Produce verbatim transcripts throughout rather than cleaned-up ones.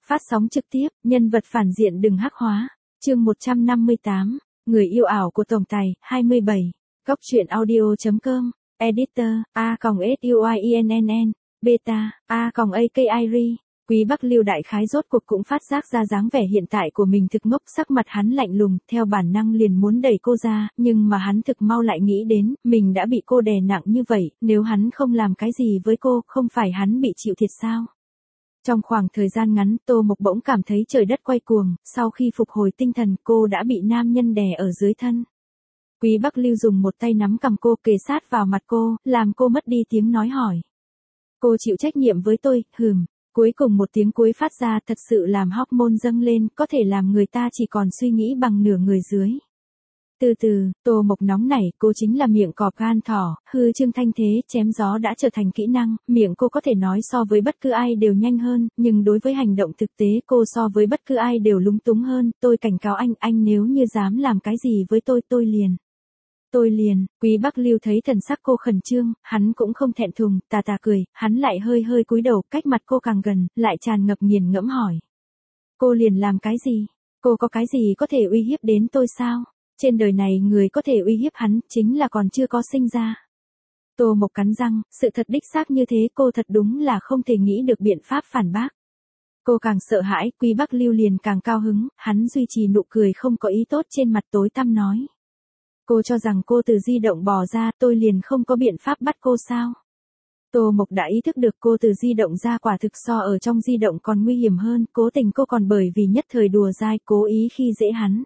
Phát sóng trực tiếp, nhân vật phản diện đừng hắc hóa. Chương một trăm năm mươi tám, người yêu ảo của tổng tài, hai mươi bảy. Góc truyện audio.com, editor, a còng suininn, beta, a còng akiri. Quý Bắc Lưu đại khái rốt cuộc cũng phát giác ra dáng vẻ hiện tại của mình thực ngốc, sắc mặt hắn lạnh lùng, theo bản năng liền muốn đẩy cô ra, nhưng mà hắn thực mau lại nghĩ đến, mình đã bị cô đè nặng như vậy, nếu hắn không làm cái gì với cô, không phải hắn bị chịu thiệt sao? Trong khoảng thời gian ngắn, Tô Mộc bỗng cảm thấy trời đất quay cuồng, sau khi phục hồi tinh thần, cô đã bị nam nhân đè ở dưới thân. Quý Bắc Lưu dùng một tay nắm cằm cô, kề sát vào mặt cô, làm cô mất đi tiếng nói hỏi. Cô chịu trách nhiệm với tôi, hừm. Cuối cùng một tiếng cuối phát ra thật sự làm hormone dâng lên, có thể làm người ta chỉ còn suy nghĩ bằng nửa người dưới. Từ từ, Tô Mộc nóng nảy, cô chính là miệng cọp gan thỏ, hư trương thanh thế, chém gió đã trở thành kỹ năng, miệng cô có thể nói so với bất cứ ai đều nhanh hơn, nhưng đối với hành động thực tế cô so với bất cứ ai đều lúng túng hơn, tôi cảnh cáo anh, anh nếu như dám làm cái gì với tôi, tôi liền. Tôi liền, Quý Bắc Lưu thấy thần sắc cô khẩn trương, hắn cũng không thẹn thùng, tà tà cười, hắn lại hơi hơi cúi đầu, cách mặt cô càng gần, lại tràn ngập nghiền ngẫm hỏi. Cô liền làm cái gì? Cô có cái gì có thể uy hiếp đến tôi sao? Trên đời này người có thể uy hiếp hắn, chính là còn chưa có sinh ra. Tô Mộc cắn răng, sự thật đích xác như thế, cô thật đúng là không thể nghĩ được biện pháp phản bác. Cô càng sợ hãi, Quý Bắc Lưu liền càng cao hứng, hắn duy trì nụ cười không có ý tốt trên mặt tối tăm nói. Cô cho rằng cô từ di động bò ra, tôi liền không có biện pháp bắt cô sao? Tô Mộc đã ý thức được cô từ di động ra quả thực so ở trong di động còn nguy hiểm hơn, cố tình cô còn bởi vì nhất thời đùa dai cố ý khi dễ hắn.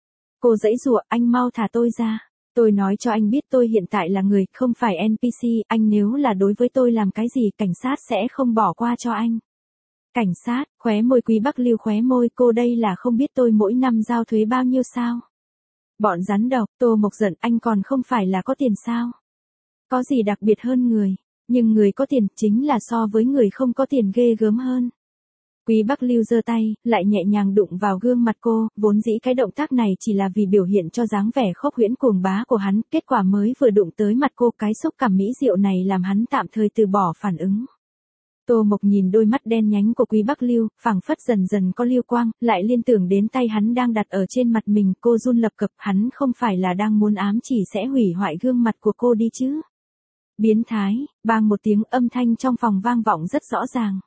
Cô giãy giụa, anh mau thả tôi ra. Tôi nói cho anh biết tôi hiện tại là người, không phải en pê xê, anh nếu là đối với tôi làm cái gì, cảnh sát sẽ không bỏ qua cho anh. Cảnh sát, khóe môi Quý Bắc Lưu khóe môi, cô đây là không biết tôi mỗi năm giao thuế bao nhiêu sao? Bọn rắn độc, Tô Mộc giận, anh còn không phải là có tiền sao? Có gì đặc biệt hơn người, nhưng người có tiền chính là so với người không có tiền ghê gớm hơn. Quý Bắc Lưu giơ tay, lại nhẹ nhàng đụng vào gương mặt cô, vốn dĩ cái động tác này chỉ là vì biểu hiện cho dáng vẻ khốc huyễn cuồng bá của hắn, kết quả mới vừa đụng tới mặt cô, cái xúc cảm mỹ diệu này làm hắn tạm thời từ bỏ phản ứng. Tô Mộc nhìn đôi mắt đen nhánh của Quý Bắc Lưu, phảng phất dần dần có lưu quang, lại liên tưởng đến tay hắn đang đặt ở trên mặt mình, cô run lập cập, hắn không phải là đang muốn ám chỉ sẽ hủy hoại gương mặt của cô đi chứ. Biến thái, bang một tiếng âm thanh trong phòng vang vọng rất rõ ràng.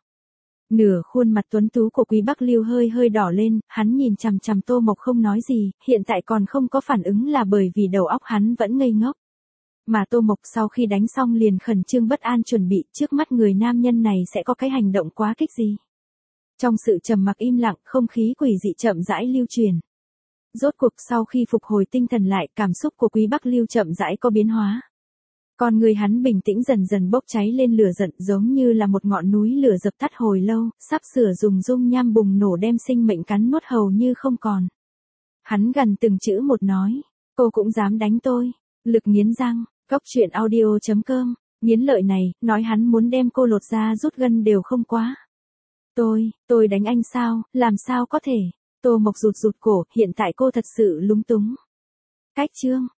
Nửa khuôn mặt tuấn tú của Quý Bắc Lưu hơi hơi đỏ lên, hắn nhìn chằm chằm Tô Mộc không nói gì, hiện tại còn không có phản ứng là bởi vì đầu óc hắn vẫn ngây ngốc. Mà Tô Mộc sau khi đánh xong liền khẩn trương bất an chuẩn bị trước mắt người nam nhân này sẽ có cái hành động quá kích gì. Trong sự trầm mặc im lặng, không khí quỷ dị chậm rãi lưu truyền. Rốt cuộc sau khi phục hồi tinh thần lại, cảm xúc của Quý Bắc Lưu chậm rãi có biến hóa. Còn người hắn bình tĩnh dần dần bốc cháy lên lửa giận, giống như là một ngọn núi lửa dập tắt hồi lâu, sắp sửa dùng dung nham bùng nổ đem sinh mệnh cắn nuốt hầu như không còn. Hắn gần từng chữ một nói, cô cũng dám đánh tôi, lực nghiến răng. Góc truyện audio.com, nghiến lợi này, nói hắn muốn đem cô lột ra rút gân đều không quá. Tôi, tôi đánh anh sao, làm sao có thể? Tô Mộc rụt rụt cổ, hiện tại cô thật sự lúng túng. Cách chương,